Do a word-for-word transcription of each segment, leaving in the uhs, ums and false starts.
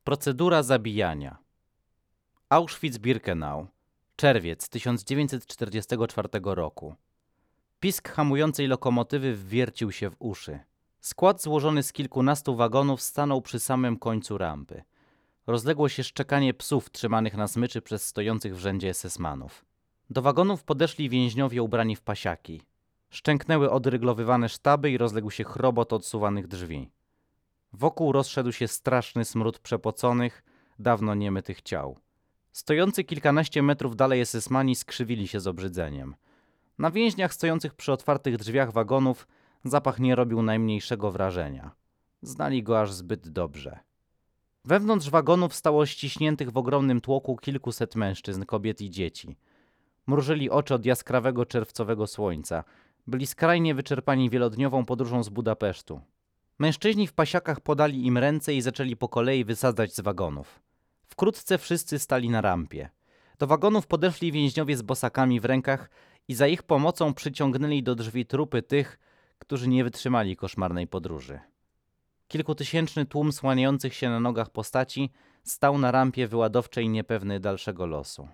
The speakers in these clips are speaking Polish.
Procedura zabijania. Auschwitz-Birkenau. Czerwiec tysiąc dziewięćset czterdziestego czwartego roku. Pisk hamującej lokomotywy wwiercił się w uszy. Skład złożony z kilkunastu wagonów stanął przy samym końcu rampy. Rozległo się szczekanie psów trzymanych na smyczy przez stojących w rzędzie esesmanów. Do wagonów podeszli więźniowie ubrani w pasiaki. Szczęknęły odryglowywane sztaby i rozległ się chrobot odsuwanych drzwi. Wokół rozszedł się straszny smród przepoconych, dawno niemytych ciał. Stojący kilkanaście metrów dalej esesmani skrzywili się z obrzydzeniem. Na więźniach stojących przy otwartych drzwiach wagonów zapach nie robił najmniejszego wrażenia. Znali go aż zbyt dobrze. Wewnątrz wagonów stało ściśniętych w ogromnym tłoku kilkuset mężczyzn, kobiet i dzieci. Mrużyli oczy od jaskrawego czerwcowego słońca. Byli skrajnie wyczerpani wielodniową podróżą z Budapesztu. Mężczyźni w pasiakach podali im ręce i zaczęli po kolei wysadzać z wagonów. Wkrótce wszyscy stali na rampie. Do wagonów podeszli więźniowie z bosakami w rękach i za ich pomocą przyciągnęli do drzwi trupy tych, którzy nie wytrzymali koszmarnej podróży. Kilkutysięczny tłum słaniających się na nogach postaci stał na rampie wyładowczej niepewny dalszego losu.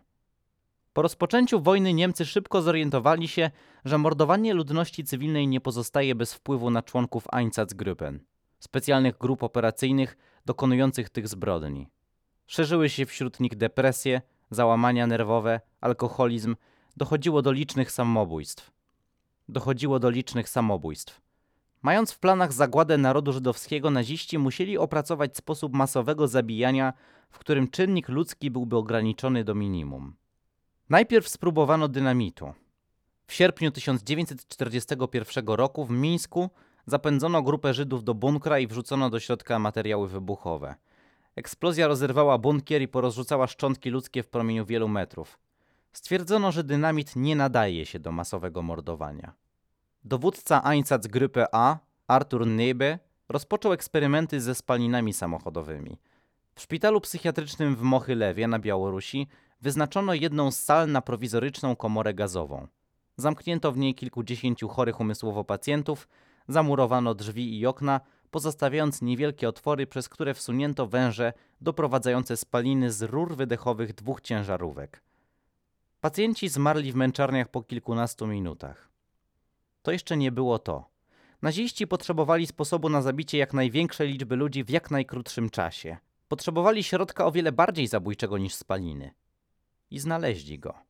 Po rozpoczęciu wojny Niemcy szybko zorientowali się, że mordowanie ludności cywilnej nie pozostaje bez wpływu na członków Einsatzgruppen, specjalnych grup operacyjnych dokonujących tych zbrodni. Szerzyły się wśród nich depresje, załamania nerwowe, alkoholizm, dochodziło do licznych samobójstw. Dochodziło do licznych samobójstw. Mając w planach zagładę narodu żydowskiego, naziści musieli opracować sposób masowego zabijania, w którym czynnik ludzki byłby ograniczony do minimum. Najpierw spróbowano dynamitu. W sierpniu tysiąc dziewięćset czterdziestego pierwszego roku w Mińsku zapędzono grupę Żydów do bunkra i wrzucono do środka materiały wybuchowe. Eksplozja rozerwała bunkier i porozrzucała szczątki ludzkie w promieniu wielu metrów. Stwierdzono, że dynamit nie nadaje się do masowego mordowania. Dowódca Einsatzgruppe A, Artur Nebe, rozpoczął eksperymenty ze spalinami samochodowymi. W szpitalu psychiatrycznym w Mochylewie na Białorusi wyznaczono jedną z sal na prowizoryczną komorę gazową. Zamknięto w niej kilkudziesięciu chorych umysłowo pacjentów, zamurowano drzwi i okna, pozostawiając niewielkie otwory, przez które wsunięto węże doprowadzające spaliny z rur wydechowych dwóch ciężarówek. Pacjenci zmarli w męczarniach po kilkunastu minutach. To jeszcze nie było to. Naziści potrzebowali sposobu na zabicie jak największej liczby ludzi w jak najkrótszym czasie. Potrzebowali środka o wiele bardziej zabójczego niż spaliny. I znaleźli go.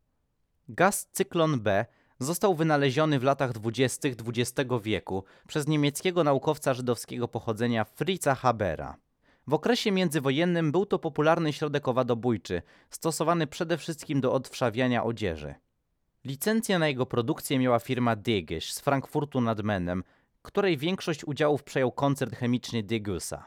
Gaz cyklon B został wynaleziony w latach dwudziestych dwudziestego wieku przez niemieckiego naukowca żydowskiego pochodzenia Fritza Habera. W okresie międzywojennym był to popularny środek owadobójczy, stosowany przede wszystkim do odwszawiania odzieży. Licencję na jego produkcję miała firma Degisch z Frankfurtu nad Menem, której większość udziałów przejął koncern chemiczny Degussa.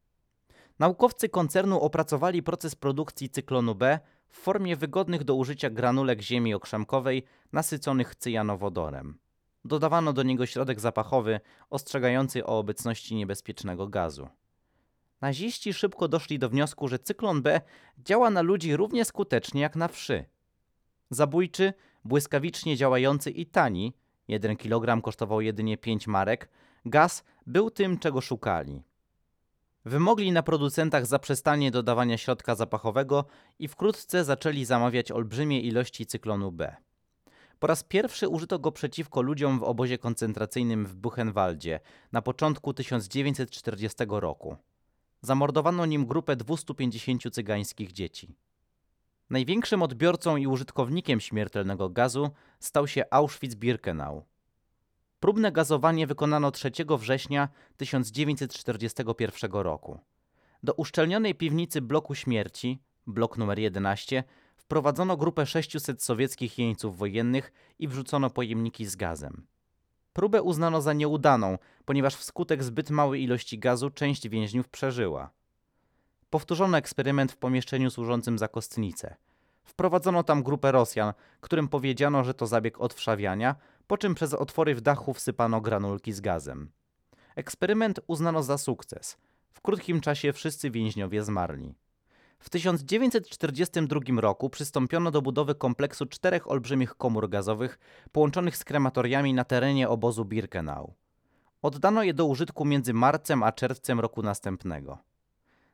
Naukowcy koncernu opracowali proces produkcji cyklonu B w formie wygodnych do użycia granulek ziemi okrzemkowej nasyconych cyjanowodorem. Dodawano do niego środek zapachowy ostrzegający o obecności niebezpiecznego gazu. Naziści szybko doszli do wniosku, że cyklon B działa na ludzi równie skutecznie jak na wszy. Zabójczy, błyskawicznie działający i tani, jeden kilogram kosztował jedynie pięć marek, gaz był tym, czego szukali. Wymogli na producentach zaprzestanie dodawania środka zapachowego i wkrótce zaczęli zamawiać olbrzymie ilości cyklonu B. Po raz pierwszy użyto go przeciwko ludziom w obozie koncentracyjnym w Buchenwaldzie na początku tysiąc dziewięćset czterdziestego roku. Zamordowano nim grupę dwustu pięćdziesięciu cygańskich dzieci. Największym odbiorcą i użytkownikiem śmiertelnego gazu stał się Auschwitz-Birkenau. Próbne gazowanie wykonano trzeciego września tysiąc dziewięćset czterdziestego pierwszego roku. Do uszczelnionej piwnicy bloku śmierci, blok numer jedenaście, wprowadzono grupę sześciuset sowieckich jeńców wojennych i wrzucono pojemniki z gazem. Próbę uznano za nieudaną, ponieważ wskutek zbyt małej ilości gazu część więźniów przeżyła. Powtórzono eksperyment w pomieszczeniu służącym za kostnicę. Wprowadzono tam grupę Rosjan, którym powiedziano, że to zabieg odwszawiania, po czym przez otwory w dachu wsypano granulki z gazem. Eksperyment uznano za sukces. W krótkim czasie wszyscy więźniowie zmarli. W tysiąc dziewięćset czterdziestym drugim roku przystąpiono do budowy kompleksu czterech olbrzymich komór gazowych połączonych z krematoriami na terenie obozu Birkenau. Oddano je do użytku między marcem a czerwcem roku następnego.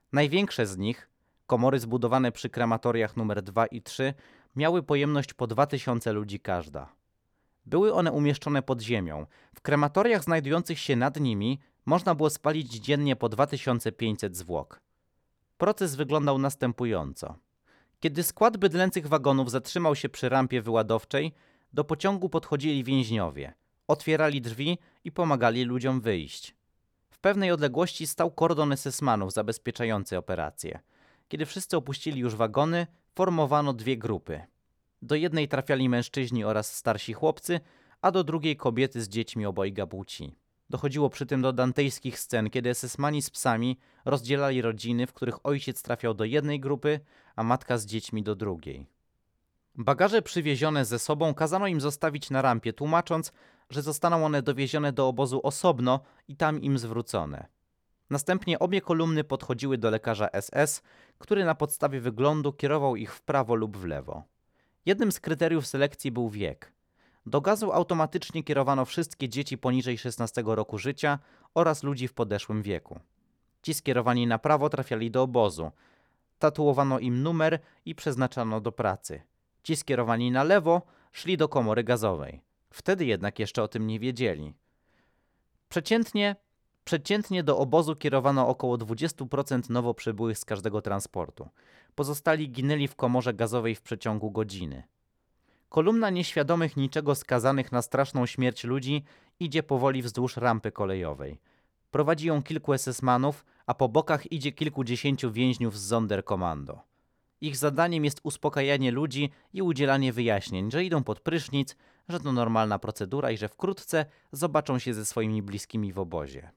Największe z nich, komory zbudowane przy krematoriach numer dwa i trzy, miały pojemność po dwa tysiące ludzi każda. Były one umieszczone pod ziemią. W krematoriach znajdujących się nad nimi można było spalić dziennie po dwa tysiące pięćset zwłok. Proces wyglądał następująco. Kiedy skład bydlęcych wagonów zatrzymał się przy rampie wyładowczej, do pociągu podchodzili więźniowie, otwierali drzwi i pomagali ludziom wyjść. W pewnej odległości stał kordon esesmanów zabezpieczający operację. Kiedy wszyscy opuścili już wagony, formowano dwie grupy. Do jednej trafiali mężczyźni oraz starsi chłopcy, a do drugiej kobiety z dziećmi obojga płci. Dochodziło przy tym do dantejskich scen, kiedy esesmani z psami rozdzielali rodziny, w których ojciec trafiał do jednej grupy, a matka z dziećmi do drugiej. Bagaże przywiezione ze sobą kazano im zostawić na rampie, tłumacząc, że zostaną one dowiezione do obozu osobno i tam im zwrócone. Następnie obie kolumny podchodziły do lekarza S S, który na podstawie wyglądu kierował ich w prawo lub w lewo. Jednym z kryteriów selekcji był wiek. Do gazu automatycznie kierowano wszystkie dzieci poniżej szesnastego roku życia oraz ludzi w podeszłym wieku. Ci skierowani na prawo trafiali do obozu. Tatuowano im numer i przeznaczano do pracy. Ci skierowani na lewo szli do komory gazowej. Wtedy jednak jeszcze o tym nie wiedzieli. Przeciętnie, przeciętnie do obozu kierowano około dwadzieścia procent nowo przybyłych z każdego transportu. Pozostali ginęli w komorze gazowej w przeciągu godziny. Kolumna nieświadomych niczego skazanych na straszną śmierć ludzi idzie powoli wzdłuż rampy kolejowej. Prowadzi ją kilku esesmanów, a po bokach idzie kilkudziesięciu więźniów z Sonderkommando. Ich zadaniem jest uspokajanie ludzi i udzielanie wyjaśnień, że idą pod prysznic, że to normalna procedura i że wkrótce zobaczą się ze swoimi bliskimi w obozie.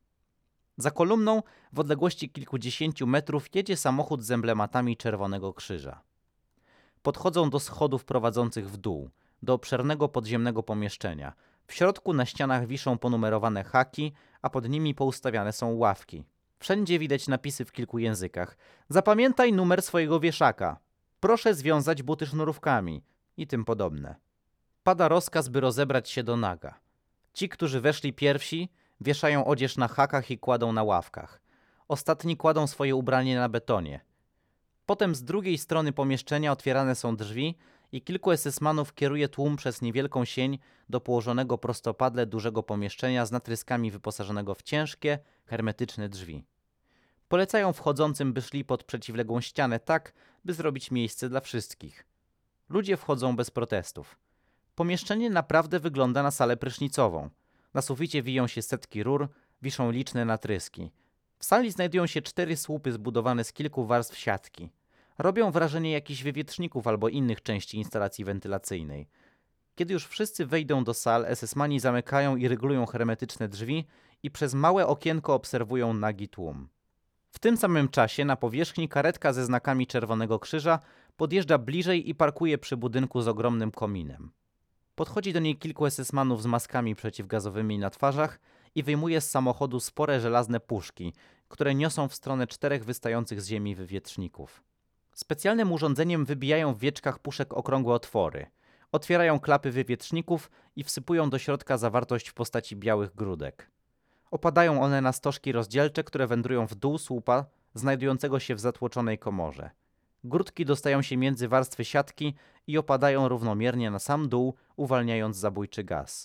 Za kolumną, w odległości kilkudziesięciu metrów, jedzie samochód z emblematami Czerwonego Krzyża. Podchodzą do schodów prowadzących w dół, do obszernego podziemnego pomieszczenia. W środku na ścianach wiszą ponumerowane haki, a pod nimi poustawiane są ławki. Wszędzie widać napisy w kilku językach. Zapamiętaj numer swojego wieszaka. Proszę związać buty sznurówkami i tym podobne. Pada rozkaz, by rozebrać się do naga. Ci, którzy weszli pierwsi, wieszają odzież na hakach i kładą na ławkach. Ostatni kładą swoje ubranie na betonie. Potem z drugiej strony pomieszczenia otwierane są drzwi i kilku esesmanów kieruje tłum przez niewielką sień do położonego prostopadle dużego pomieszczenia z natryskami wyposażonego w ciężkie, hermetyczne drzwi. Polecają wchodzącym, by szli pod przeciwległą ścianę tak, by zrobić miejsce dla wszystkich. Ludzie wchodzą bez protestów. Pomieszczenie naprawdę wygląda na salę prysznicową. Na suficie wiją się setki rur, wiszą liczne natryski. W sali znajdują się cztery słupy zbudowane z kilku warstw siatki. Robią wrażenie jakichś wywietrzników albo innych części instalacji wentylacyjnej. Kiedy już wszyscy wejdą do sal, esesmani zamykają i ryglują hermetyczne drzwi i przez małe okienko obserwują nagi tłum. W tym samym czasie na powierzchni karetka ze znakami Czerwonego Krzyża podjeżdża bliżej i parkuje przy budynku z ogromnym kominem. Podchodzi do niej kilku esesmanów z maskami przeciwgazowymi na twarzach i wyjmuje z samochodu spore żelazne puszki, które niosą w stronę czterech wystających z ziemi wywietrzników. Specjalnym urządzeniem wybijają w wieczkach puszek okrągłe otwory. Otwierają klapy wywietrzników i wsypują do środka zawartość w postaci białych grudek. Opadają one na stożki rozdzielcze, które wędrują w dół słupa znajdującego się w zatłoczonej komorze. Grudki dostają się między warstwy siatki i opadają równomiernie na sam dół, uwalniając zabójczy gaz.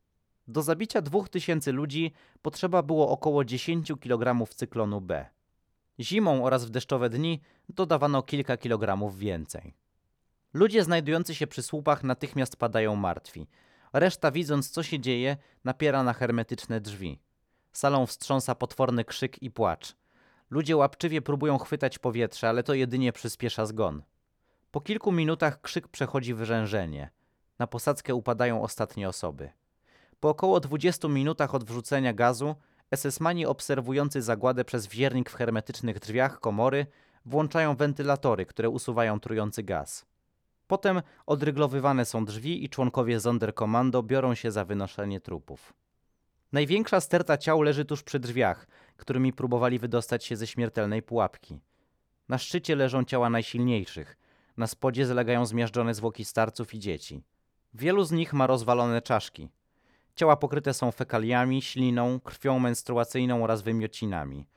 Do zabicia dwóch tysięcy ludzi potrzeba było około dziesięć kilogramów cyklonu B. Zimą oraz w deszczowe dni dodawano kilka kilogramów więcej. Ludzie znajdujący się przy słupach natychmiast padają martwi. Reszta, widząc co się dzieje, napiera na hermetyczne drzwi. Salą wstrząsa potworny krzyk i płacz. Ludzie łapczywie próbują chwytać powietrze, ale to jedynie przyspiesza zgon. Po kilku minutach krzyk przechodzi w rzężenie. Na posadzkę upadają ostatnie osoby. Po około dwudziestu minutach od wrzucenia gazu esesmani obserwujący zagładę przez wiernik w hermetycznych drzwiach komory włączają wentylatory, które usuwają trujący gaz. Potem odryglowywane są drzwi i członkowie Sonderkommando biorą się za wynoszenie trupów. Największa sterta ciał leży tuż przy drzwiach, którymi próbowali wydostać się ze śmiertelnej pułapki. Na szczycie leżą ciała najsilniejszych, na spodzie zalegają zmiażdżone zwłoki starców i dzieci. Wielu z nich ma rozwalone czaszki. Ciała pokryte są fekaliami, śliną, krwią menstruacyjną oraz wymiocinami.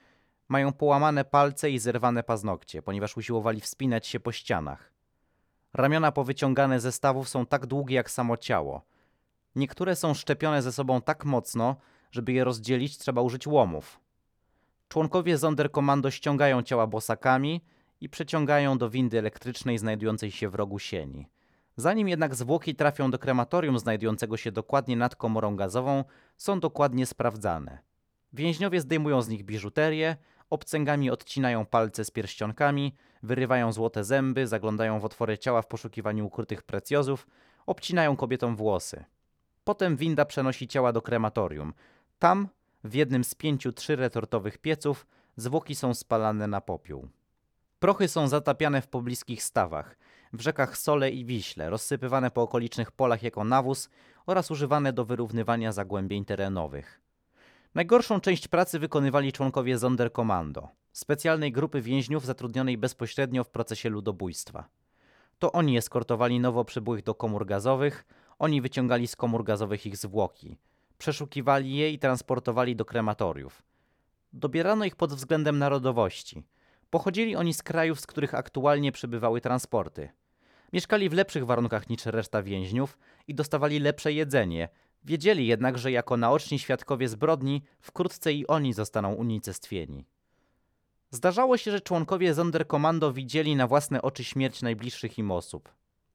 Mają połamane palce i zerwane paznokcie, ponieważ usiłowali wspinać się po ścianach. Ramiona powyciągane ze stawów są tak długie jak samo ciało. Niektóre są szczepione ze sobą tak mocno, żeby je rozdzielić, trzeba użyć łomów. Członkowie Sonderkommando ściągają ciała bosakami i przeciągają do windy elektrycznej znajdującej się w rogu sieni. Zanim jednak zwłoki trafią do krematorium znajdującego się dokładnie nad komorą gazową, są dokładnie sprawdzane. Więźniowie zdejmują z nich biżuterię, obcęgami odcinają palce z pierścionkami, wyrywają złote zęby, zaglądają w otwory ciała w poszukiwaniu ukrytych precjozów, obcinają kobietom włosy. Potem winda przenosi ciała do krematorium. Tam, w jednym z pięciu trzyretortowych pieców, zwłoki są spalane na popiół. Prochy są zatapiane w pobliskich stawach, w rzekach Sole i Wiśle, rozsypywane po okolicznych polach jako nawóz oraz używane do wyrównywania zagłębień terenowych. Najgorszą część pracy wykonywali członkowie Sonderkommando, specjalnej grupy więźniów zatrudnionej bezpośrednio w procesie ludobójstwa. To oni eskortowali nowo przybyłych do komór gazowych, oni wyciągali z komór gazowych ich zwłoki, przeszukiwali je i transportowali do krematoriów. Dobierano ich pod względem narodowości. Pochodzili oni z krajów, z których aktualnie przybywały transporty. Mieszkali w lepszych warunkach niż reszta więźniów i dostawali lepsze jedzenie. Wiedzieli jednak, że jako naoczni świadkowie zbrodni wkrótce i oni zostaną unicestwieni. Zdarzało się, że członkowie Sonderkommando widzieli na własne oczy śmierć najbliższych im osób.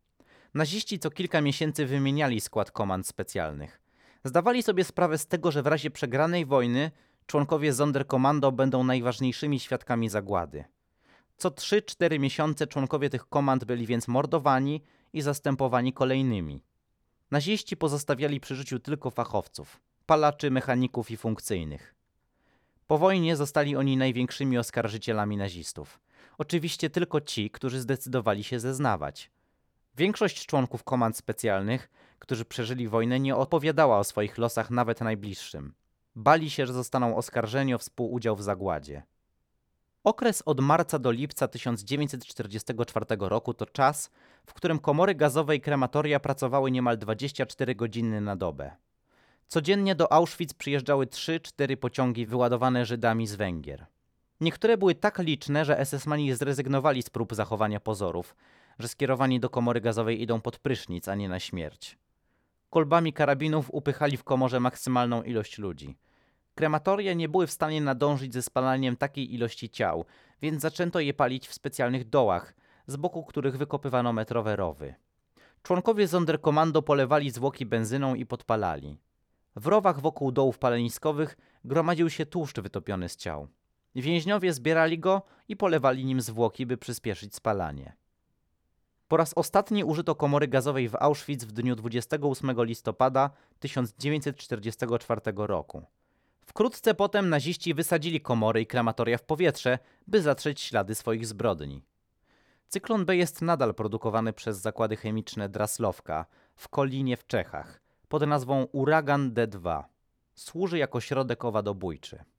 Naziści co kilka miesięcy wymieniali skład komand specjalnych. Zdawali sobie sprawę z tego, że w razie przegranej wojny członkowie Sonderkommando będą najważniejszymi świadkami zagłady. Co trzy cztery miesiące członkowie tych komand byli więc mordowani i zastępowani kolejnymi. Naziści pozostawiali przy życiu tylko fachowców, palaczy, mechaników i funkcyjnych. Po wojnie zostali oni największymi oskarżycielami nazistów. Oczywiście tylko ci, którzy zdecydowali się zeznawać. Większość członków komand specjalnych, którzy przeżyli wojnę, nie opowiadała o swoich losach nawet najbliższym. Bali się, że zostaną oskarżeni o współudział w zagładzie. Okres od marca do lipca tysiąc dziewięćset czterdziestego czwartego roku to czas, w którym komory gazowe i krematoria pracowały niemal dwadzieścia cztery godziny na dobę. Codziennie do Auschwitz przyjeżdżały trzy cztery pociągi wyładowane Żydami z Węgier. Niektóre były tak liczne, że esesmani zrezygnowali z prób zachowania pozorów, że skierowani do komory gazowej idą pod prysznic, a nie na śmierć. Kolbami karabinów upychali w komorze maksymalną ilość ludzi. Krematoria nie były w stanie nadążyć ze spalaniem takiej ilości ciał, więc zaczęto je palić w specjalnych dołach, z boku których wykopywano metrowe rowy. Członkowie Sonderkommando polewali zwłoki benzyną i podpalali. W rowach wokół dołów paleniskowych gromadził się tłuszcz wytopiony z ciał. Więźniowie zbierali go i polewali nim zwłoki, by przyspieszyć spalanie. Po raz ostatni użyto komory gazowej w Auschwitz w dniu dwudziestego ósmego listopada tysiąc dziewięćset czterdziestego czwartego roku. Wkrótce potem naziści wysadzili komory i krematoria w powietrze, by zatrzeć ślady swoich zbrodni. Cyklon B jest nadal produkowany przez zakłady chemiczne Draslówka w Kolinie w Czechach pod nazwą Uragan D dwa. Służy jako środek owadobójczy.